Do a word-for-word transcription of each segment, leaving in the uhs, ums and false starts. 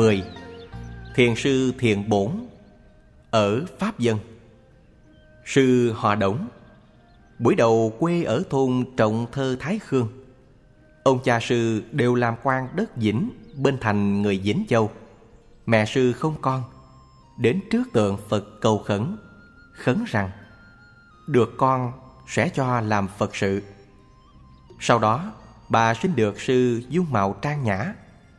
mười. Thiền sư Thiện Bổn ở Pháp Dân. Sư họ Đổng, buổi đầu quê ở thôn Trọng Thơ, Thái Khương. Ông cha sư đều làm quan đất Vĩnh, bên thành người Vĩnh Châu. Mẹ sư không con, đến trước tượng Phật cầu khẩn, khấn rằng được con sẽ cho làm Phật sự. Sau đó bà sinh được sư dung mạo trang nhã.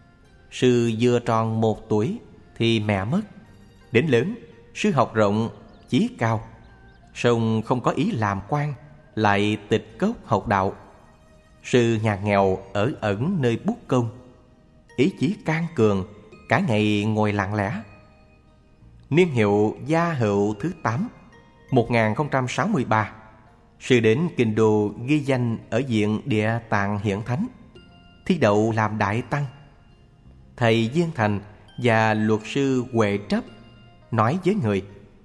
Sư vừa tròn một tuổi thì mẹ mất. Đến lớn, sư học rộng, chí cao, song không có ý làm quan, lại tịch cốc học đạo. Sư nhà nghèo ở ẩn nơi bút công, ý chí can cường, cả ngày ngồi lặng lẽ. Niên hiệu Gia Hữu thứ tám, một nghìn không trăm sáu mươi ba, sư đến Kinh Đô ghi danh ở viện Địa Tạng Hiển Thánh, thi đậu làm đại tăng. Thầy Viên Thành và luật sư Huệ Trấp nói với người: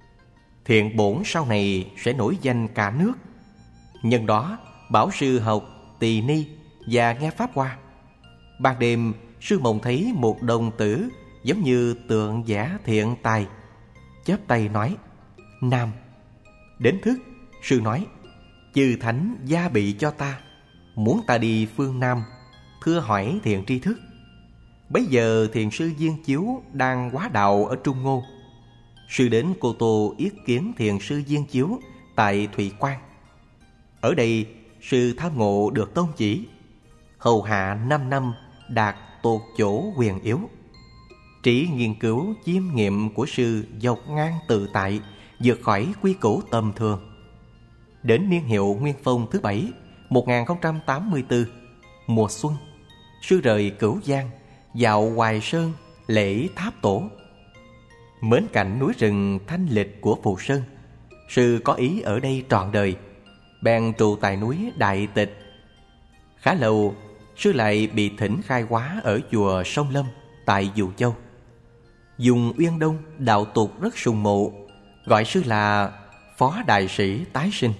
Thiện Bổn sau này sẽ nổi danh cả nước. Nhân đó bảo sư học tỳ ni và nghe pháp hoa. Ban đêm sư mộng thấy một đồng tử giống như tượng vẽ thiện tài, chắp tay nói: Nam. Đến thức, sư nói: Chư thánh gia bị cho ta, muốn ta đi phương Nam, thưa hỏi thiện tri thức. Bấy giờ thiền sư Viên Chiếu đang hóa đạo ở Trung Ngô. Sư đến Cô Tô yết kiến thiền sư Viên Chiếu tại Thụy Quan. Ở đây sư tham ngộ được tôn chỉ, hầu hạ năm năm đạt tột chỗ huyền yếu. Trí nghiên cứu chiêm nghiệm của sư dọc ngang tự tại, vượt khỏi quy củ tầm thường. Đến niên hiệu Nguyên Phong thứ bảy, một nghìn không trăm tám mươi tư, mùa xuân, sư rời Cửu Giang, vào Hoài Sơn lễ tháp tổ. Mến cảnh núi rừng thanh lịch của Phù Sơn, sư có ý ở đây trọn đời, bèn trụ tại núi Đại Tịch. Khá lâu, sư lại bị thỉnh khai hóa ở chùa Sông Lâm tại Dụ Châu. Dùng Uyên Đông đạo tục rất sùng mộ, gọi sư là Phó Đại Sĩ Tái Sinh.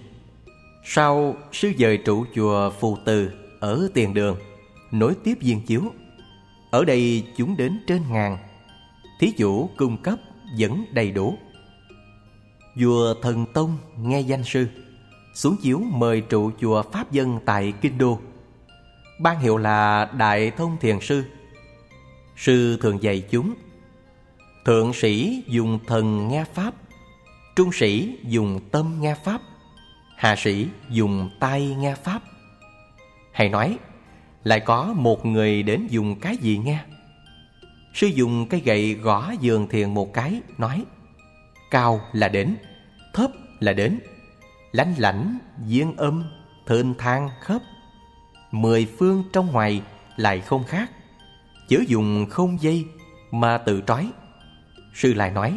Sau, sư dời trụ chùa Phù Từ ở Tiền Đường, nối tiếp Viên Chiếu. Ở đây chúng đến trên ngàn, thí chủ cung cấp vẫn đầy đủ. Vua Thần Tông nghe danh sư, xuống chiếu mời trụ chùa Pháp Dân tại Kinh Đô, ban hiệu là Đại Thông Thiền Sư. Sư thường dạy chúng: thượng sĩ dùng thần nghe pháp, trung sĩ dùng tâm nghe pháp, hạ sĩ dùng tai nghe pháp. Hay nói, lại có một người đến dùng cái gì nghe? Sư dùng cây gậy gõ giường thiền một cái, nói: cao là đến, thấp là đến, lanh lảnh, viên âm, thênh thang khớp, mười phương trong ngoài lại không khác, chớ dùng không dây mà tự trói. Sư lại nói: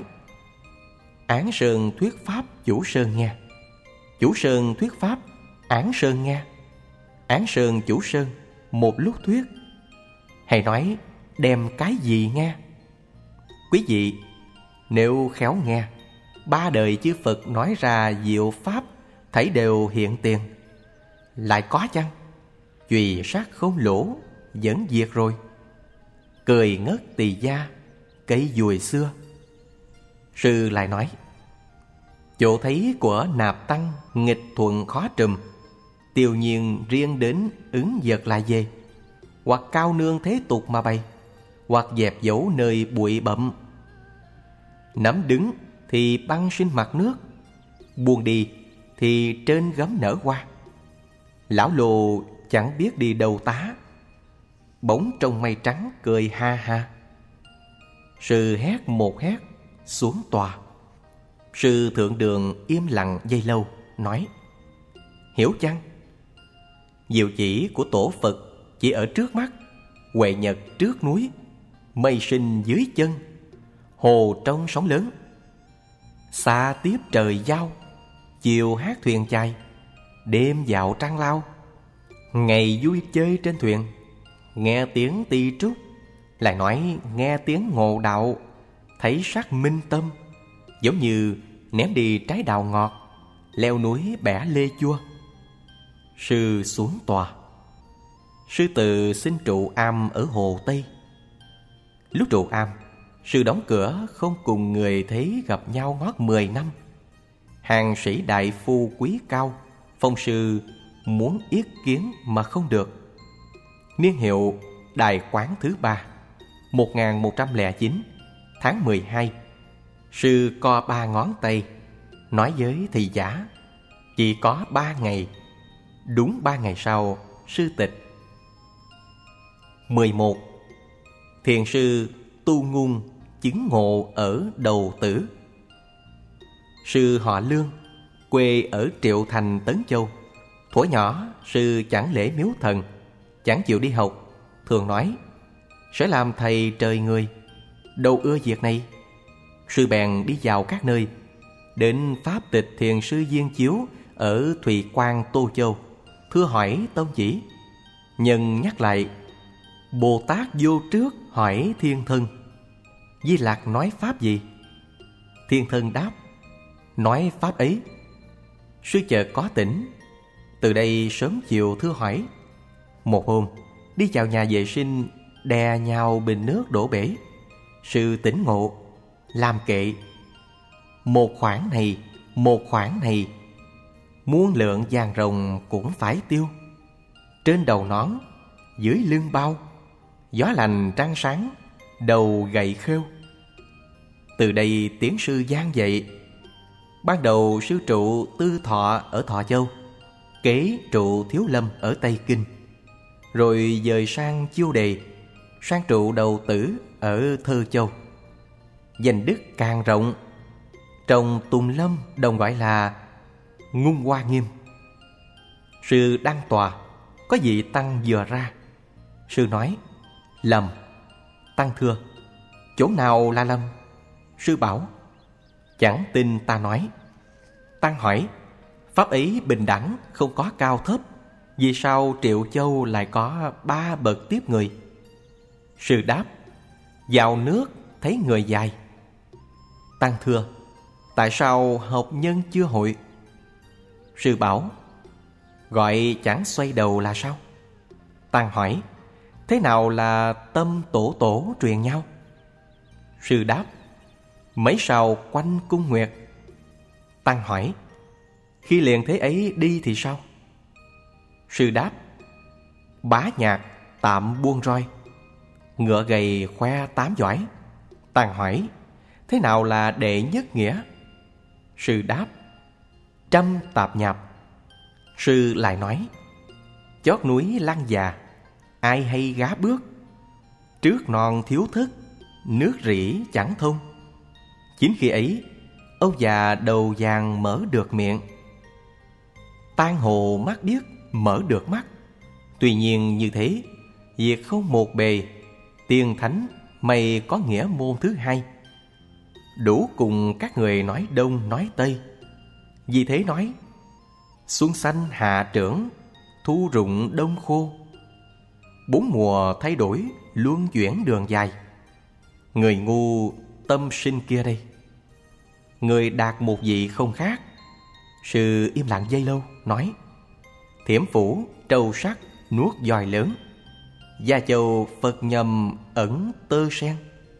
Án Sơn thuyết pháp Chủ Sơn nghe, Chủ Sơn thuyết pháp Án Sơn nghe, Án Sơn Chủ Sơn một lúc thuyết. Hay nói, đem cái gì nghe? Quý vị, nếu khéo nghe, ba đời chư Phật nói ra diệu pháp thảy đều hiện tiền. Lại có chăng? Chùy sát không lỗ, vẫn diệt rồi. Cười ngất tỳ gia, cây dùi xưa. Sư lại nói: chỗ thấy của nạp tăng nghịch thuận khó trùm, tiêu nhiên riêng đến ứng vật là về, hoặc cao nương thế tục mà bày, hoặc dẹp dấu nơi bụi bặm. Nắm đứng thì băng sinh mặt nước, buông đi thì trên gấm nở hoa. Lão lồ chẳng biết đi đâu tá, bỗng trong mây trắng cười ha ha. Sư hét một hét xuống tòa. Sư thượng đường im lặng giây lâu, nói: hiểu chăng? Diệu chỉ của tổ Phật chỉ ở trước mắt, huệ nhật trước núi, mây sinh dưới chân, hồ trong sóng lớn. Xa tiếp trời giao, chiều hát thuyền chài, đêm dạo trăng lao. Ngày vui chơi trên thuyền, nghe tiếng ti trúc, lại nói nghe tiếng ngộ đạo, thấy sắc minh tâm, giống như ném đi trái đào ngọt, leo núi bẻ lê chua. Sư xuống tòa. Sư từ xin trụ am ở Hồ Tây. Lúc trụ am, Sư đóng cửa không cùng người thế gặp nhau ngót mười năm. Hàng sĩ đại phu quý cao, phong sư muốn yết kiến mà không được. Niên hiệu Đài Quán thứ ba, một nghìn một trăm lẻ chín, tháng mười hai. Sư co ba ngón tay, nói với thị giả: chỉ có ba ngày. Đúng ba ngày sau, sư tịch. mười một. Thiền sư Tu Ngôn chứng ngộ ở Đầu Tử. Sư họ Lương, quê ở Triệu Thành, Tấn Châu. Thuở nhỏ, sư chẳng lễ miếu thần, chẳng chịu đi học, thường nói: sẽ làm thầy trời người, đâu ưa việc này. Sư bèn đi vào các nơi, đến pháp tịch thiền sư Viên Chiếu ở Thùy Quan, Tô Châu, thưa hỏi tông chỉ. Nhân nhắc lại: Bồ Tát vô trước hỏi thiên thân, Di Lặc nói pháp gì? Thiên thân đáp: nói pháp ấy. Sư chợt có tỉnh, từ đây sớm chiều thưa hỏi. Một hôm, đi vào nhà vệ sinh, đè nhào bình nước đổ bể. Sư tỉnh ngộ, làm kệ: một khoản này, một khoản này, muôn lượng vàng rồng cũng phải tiêu. Trên đầu nón, dưới lưng bao, gió lành trăng sáng, đầu gậy khêu. Từ đây tiếng sư vang dậy. Ban đầu sư trụ Tư Thọ ở Thọ Châu, kế trụ Thiếu Lâm ở Tây Kinh, rồi dời sang Chiêu Đề, sang trụ Đầu Tử ở Thơ Châu. Danh đức càng rộng. Trong Tùng Lâm đồng gọi là Ngung Hoa Nghiêm. Sư đăng tòa, có vị tăng vừa ra. Sư nói: lầm. Tăng thưa: chỗ nào là lầm? Sư bảo: chẳng tin ta nói. Tăng hỏi: pháp ấy bình đẳng, không có cao thấp, vì sao Triệu Châu lại có ba bậc tiếp người? Sư đáp: vào nước thấy người dài. Tăng thưa: tại sao học nhân chưa hội? Sư bảo: gọi chẳng xoay đầu là sao? Tăng hỏi: thế nào là tâm tổ tổ truyền nhau? Sư đáp: mấy sao quanh cung nguyệt. Tăng hỏi: khi liền thế ấy đi thì sao? Sư đáp: bá nhạc tạm buông roi, ngựa gầy khoe tám giỏi. Tăng hỏi: thế nào là đệ nhất nghĩa? Sư đáp: trăm tạp nhạp. Sư lại nói: chót núi lăng già, ai hay gá bước, trước non thiếu thức, nước rỉ chẳng thông. Chính khi ấy, ông già đầu vàng mở được miệng. Tan hồ mắt điếc mở được mắt. Tuy nhiên như thế, việc không một bề, tiên thánh mày có nghĩa môn thứ hai, đủ cùng các người nói đông nói tây. Vì thế nói: xuân xanh hạ trưởng, thu rụng đông khô, bốn mùa thay đổi, luân chuyển đường dài. Người ngu tâm sinh kia đây, người đạt một vị không khác. Sư im lặng giây lâu, nói: thiểm phủ trâu sắt nuốt dòi lớn, Gia Châu Phật nhầm ẩn tơ sen.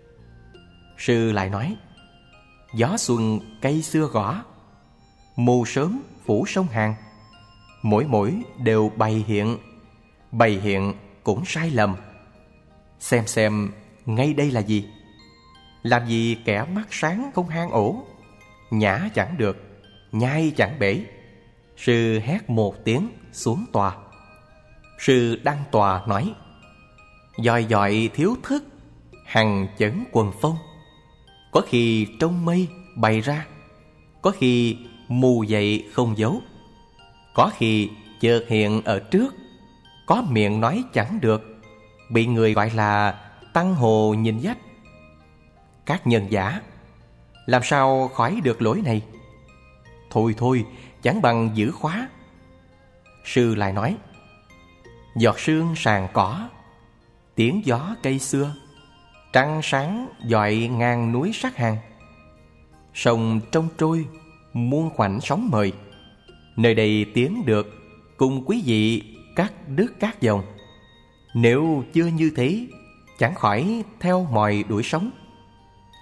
Sư lại nói: gió xuân cây xưa gõ, mù sớm phủ sông Hàn. Mỗi mỗi đều bày hiện, bày hiện cũng sai lầm. Xem xem ngay đây là gì? Làm gì kẻ mắt sáng không hang ổ, nhả chẳng được, nhai chẳng bể. Sư hét một tiếng xuống tòa. Sư đăng tòa nói: dòi dọi thiếu thức, hằng chấn quần phong. Có khi trong mây bày ra, có khi mù dậy không giấu, có khi chợt hiện ở trước, có miệng nói chẳng được, bị người gọi là tăng hồ nhìn dách. Các nhân giả làm sao khỏi được lỗi này? Thôi thôi, chẳng bằng giữ khóa. Sư lại nói: giọt sương sàn cỏ, tiếng gió cây xưa, trăng sáng dọi ngàn núi sắc hàng. Sông trong trôi, muôn khoảnh sóng mời, nơi đây tiến được cùng quý vị các đức các dòng. Nếu chưa như thế, chẳng khỏi theo mòi đuổi sống.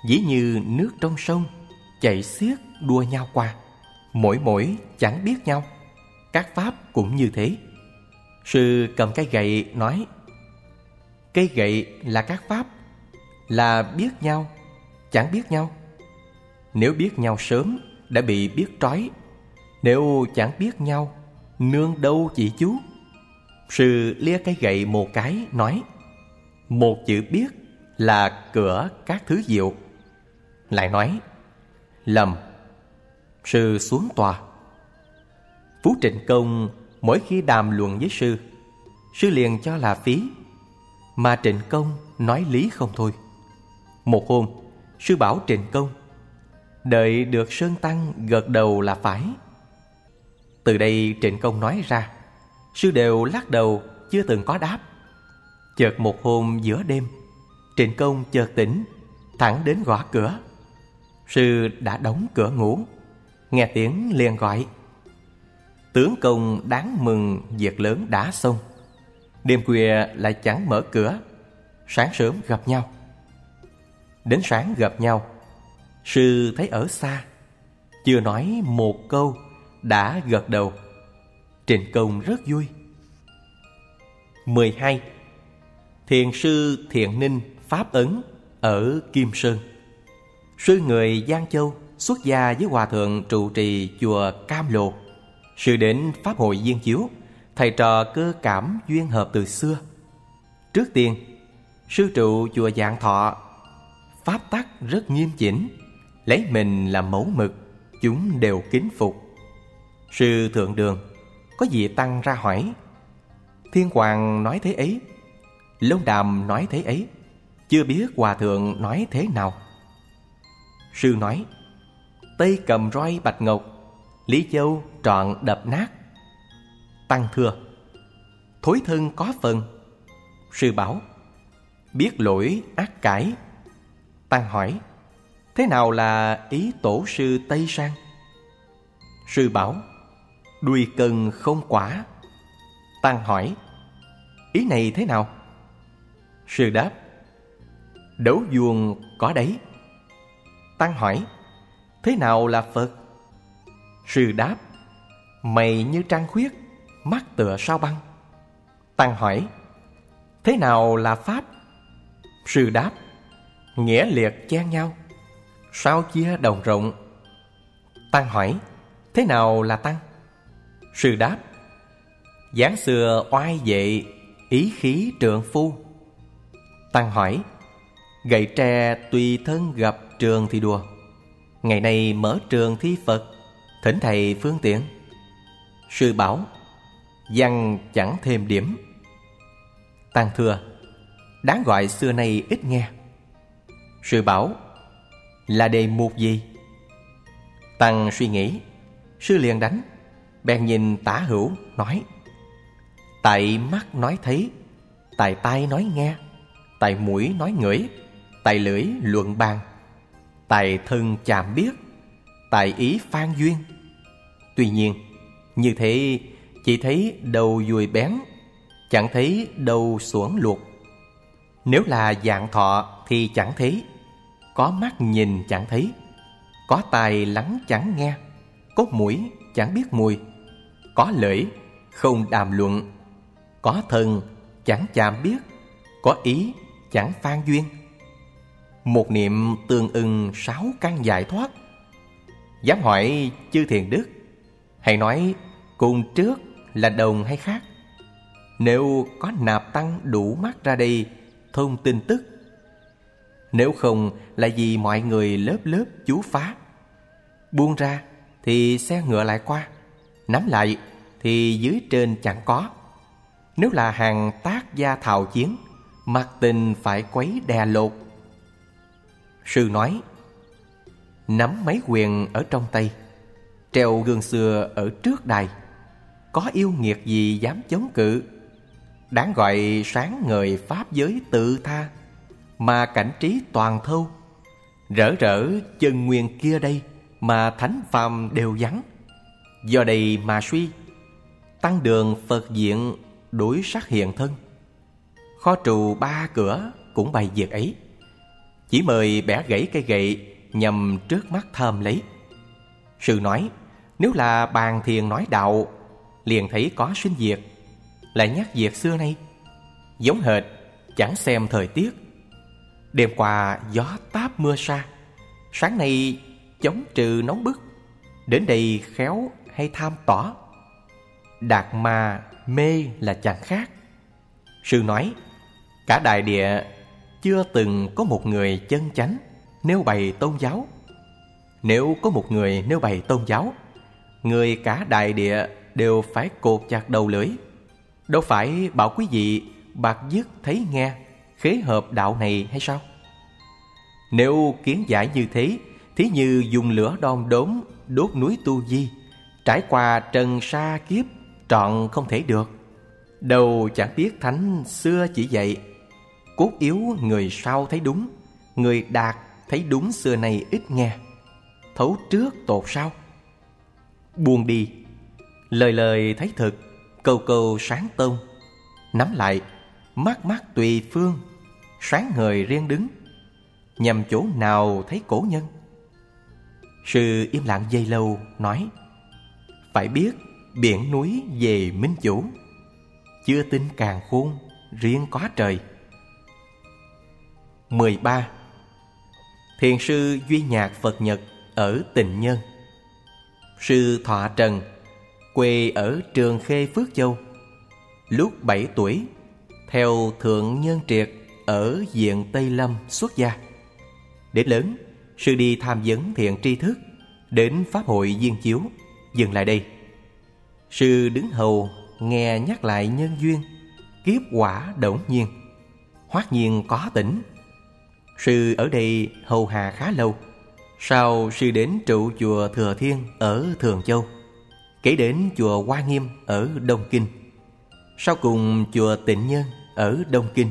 ví như nước trong sông chảy xiết đua nhau qua, mỗi mỗi chẳng biết nhau. Các pháp cũng như thế. Sư cầm cái gậy nói: cây gậy là các pháp, là biết nhau, chẳng biết nhau. Nếu biết nhau sớm đã bị biết trói, nếu chẳng biết nhau, nương đâu chị chú. Sư lia cái gậy một cái nói: một chữ biết là cửa các thứ diệu. Lại nói: lầm. Sư xuống tòa. Phú Trịnh Công mỗi khi đàm luận với sư, sư liền cho là phí, mà Trịnh Công nói lý không thôi. Một hôm, sư bảo Trịnh Công đợi được Sơn Tăng gật đầu là phải. Từ đây Trịnh Công nói ra, sư đều lắc đầu chưa từng có đáp. Chợt một hôm giữa đêm, Trịnh Công chợt tỉnh, thẳng đến gõ cửa. Sư đã đóng cửa ngủ, nghe tiếng liền gọi. Tướng công đáng mừng việc lớn đã xong, đêm khuya lại chẳng mở cửa, sáng sớm gặp nhau. Đến sáng gặp nhau, sư thấy ở xa, chưa nói một câu đã gật đầu. Trịnh Công rất vui. mười hai. Thiền sư Thiện Ninh Pháp Ấn ở Kim Sơn. Sư người Giang Châu xuất gia với hòa thượng trụ trì chùa Cam Lộ. Sư đến pháp hội viên chiếu, thầy trò cơ cảm duyên hợp từ xưa. Trước tiên, sư trụ chùa Vạn Thọ, pháp tắc rất nghiêm chỉnh, lấy mình làm mẫu mực, chúng đều kính phục. Sư thượng đường, có vị tăng ra hỏi. Thiên Hoàng nói thế ấy, Long Đàm nói thế ấy, chưa biết hòa thượng nói thế nào. Sư nói: Tây cầm roi bạch ngọc, Lý Châu trọn đập nát. Tăng thưa: thối thân có phần. Sư bảo: biết lỗi ác cải. Tăng hỏi: thế nào là ý tổ sư Tây Sang? Sư bảo: đuôi cần không quả. Tăng hỏi: ý này thế nào? Sư đáp: đấu vuông có đấy. Tăng hỏi: thế nào là Phật? Sư đáp: mày như trăng khuyết, mắt tựa sao băng. Tăng hỏi: thế nào là Pháp? Sư đáp: nghĩa liệt chen nhau, sao chia đồng rộng. Tăng hỏi: thế nào là Tăng? Sư đáp: dáng xưa oai vệ, ý khí trượng phu. Tăng hỏi: gậy tre tùy thân gặp trường thì đùa, ngày nay mở trường thi Phật, thỉnh thầy phương tiện. Sư bảo: văn chẳng thêm điểm. Tăng thưa: đáng gọi xưa nay ít nghe. Sư bảo: là đề mục gì? Tăng suy nghĩ. Sư liền đánh, bèn nhìn tả hữu nói: tại mắt nói thấy, tại tai nói nghe, tại mũi nói ngửi, tại lưỡi luận bàn, tại thân chạm biết, tại ý phan duyên. Tuy nhiên, như thế chỉ thấy đầu dùi bén, chẳng thấy đầu xuẩn luộc. Nếu là Vạn Thọ thì chẳng thấy, có mắt nhìn chẳng thấy, có tai lắng chẳng nghe, có mũi chẳng biết mùi, có lưỡi không đàm luận, có thân chẳng chạm biết, có ý chẳng phan duyên. Một niệm tương ưng sáu căn giải thoát. Dám hỏi chư thiền đức, hãy nói cùng trước là đồng hay khác? Nếu có nạp tăng đủ mắt ra đây thông tin tức, nếu không là vì mọi người lớp lớp chú phá. Buông ra thì xe ngựa lại qua, nắm lại thì dưới trên chẳng có. Nếu là hàng tác gia thào chiến, mặc tình phải quấy đè lột. Sư nói: nắm mấy quyền ở trong tay, treo gương xưa ở trước đài, có yêu nghiệt gì dám chống cự? Đáng gọi sáng ngời pháp giới tự tha, mà cảnh trí toàn thâu. Rỡ rỡ chân nguyên kia đây, mà thánh phàm đều vắng. Do đây mà suy, tăng đường Phật diện đối sắc hiện thân. Kho trù ba cửa cũng bày việc ấy. chỉ mời bẻ gãy cây gậy nhằm trước mắt thơm lấy. Sư nói, nếu là bàn thiền nói đạo, liền thấy có sinh diệt, lại nhắc diệt xưa nay, giống hệt chẳng xem thời tiết. Đêm qua gió táp mưa sa, sáng nay chống trừ nóng bức, đến đây khéo hay tham tỏ. Đạt ma mê là chẳng khác. Sư nói, cả đại địa chưa từng có một người chân chánh nêu bày tôn giáo. Nếu có một người nêu bày tôn giáo, người cả đại địa đều phải cột chặt đầu lưỡi. Đâu phải bảo quý vị bạc dứt thấy nghe, khế hợp đạo này hay sao? Nếu kiến giải như thế, thí như dùng lửa đom đóm đốt núi Tu Di, trải qua trần sa kiếp trọn không thể được. Đâu chẳng biết thánh xưa chỉ dạy, cốt yếu người sau thấy đúng, người đạt thấy đúng xưa nay ít nghe, thấu trước tột sau. Buông đi, lời lời thấy thực, câu câu sáng tôn. Nắm lại, mắt mắt tùy phương, sáng ngời riêng đứng, nhằm chỗ nào thấy cổ nhân. Sư im lặng giây lâu, nói, phải biết biển núi về minh chủ, chưa tin càn khôn riêng có trời. mười ba. Thiền sư Duy Nhạc Phật Nhật ở Tịnh Nhân. Sư Thọ Trần, quê ở Trường Khê, Phước Châu. Lúc bảy tuổi, theo Thượng Nhân Triệt ở Diện Tây Lâm xuất gia. Đến lớn, sư đi tham vấn thiện tri thức, đến Pháp hội Viên Chiếu, dừng lại đây. Sư đứng hầu nghe nhắc lại nhân duyên, kiếp quả đỗng nhiên, hoát nhiên có tỉnh. Sư ở đây hầu hạ khá lâu. Sau sư đến trụ chùa Thừa Thiên ở Thường Châu, kể đến chùa Hoa Nghiêm ở Đông Kinh, sau cùng chùa Tịnh Nhân ở Đông Kinh.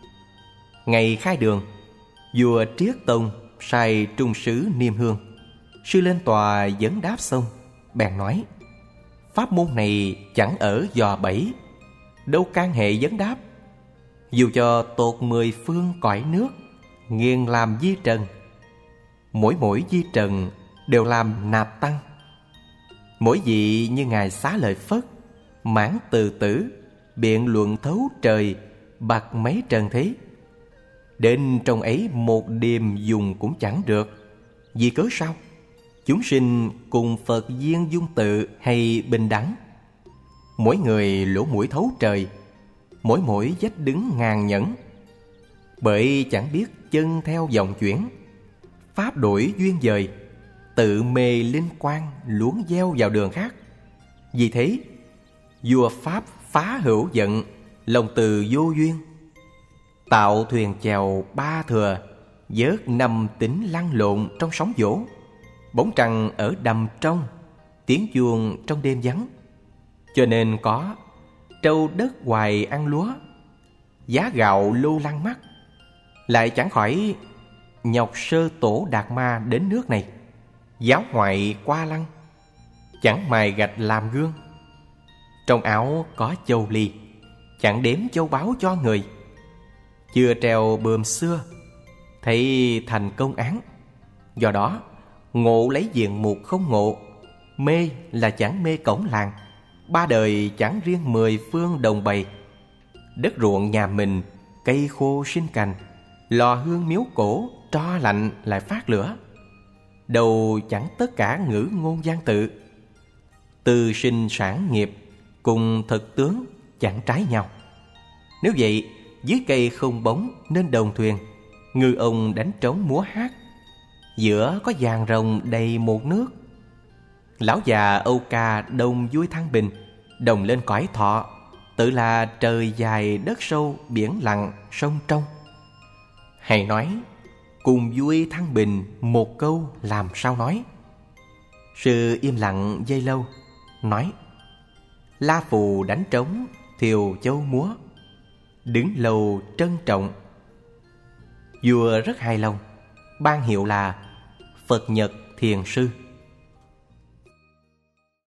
Ngày khai đường, vua Triết Tông sai trung sứ niêm hương. Sư lên tòa vấn đáp xong, bèn nói, pháp môn này chẳng ở dò bẫy, đâu can hệ vấn đáp. Dù cho tột mười phương cõi nước, nghiền làm di trần, mỗi mỗi di trần đều làm nạp tăng. Mỗi vị như Ngài Xá Lợi Phất, mãn từ tử, biện luận thấu trời, bạc mấy trần thế. Đến trong ấy một điềm dùng cũng chẳng được. Vì cớ sao? Chúng sinh cùng Phật duyên dung tự hay bình đẳng. Mỗi người lỗ mũi thấu trời, mỗi mỗi vách đứng ngàn nhẫn. Bởi chẳng biết chân theo dòng chuyển, pháp đổi duyên dời, tự mê linh quan luống gieo vào đường khác. Vì thế, vua Pháp phá hữu giận, lòng từ vô duyên, tạo thuyền chèo ba thừa, vớt năm tính lăn lộn trong sóng vỗ. Bóng trăng ở đầm trong, tiếng chuông trong đêm vắng. Cho nên có trâu đất hoài ăn lúa, giá gạo lô lăng mắt. Lại chẳng khỏi nhọc sơ tổ Đạt Ma đến nước này, giáo ngoại qua lăng, chẳng mài gạch làm gương. Trong áo có châu ly, chẳng đếm châu báu cho người. Chưa treo bườm xưa, thấy thành công án. Do đó ngộ lấy diện mục không ngộ, mê là chẳng mê cổng làng, ba đời chẳng riêng mười phương đồng bày. Đất ruộng nhà mình, cây khô sinh cành, lò hương miếu cổ tro lạnh lại phát lửa. Đầu chẳng tất cả ngữ ngôn gian tự, từ sinh sản nghiệp cùng thực tướng chẳng trái nhau. Nếu vậy, dưới cây không bóng nên đồng thuyền, ngư ông đánh trống múa hát, giữa có vàng rồng đầy một nước. Lão già Âu Ca đồng vui thăng bình, đồng lên cõi thọ, tự là trời dài đất sâu biển lặng sông trong. Hay nói, cùng vui thăng bình một câu làm sao nói. Sư im lặng giây lâu, nói, La Phù đánh trống, Thiều Châu múa, đứng lâu trân trọng. Vua rất hài lòng, ban hiệu là Phật Nhật Thiền Sư.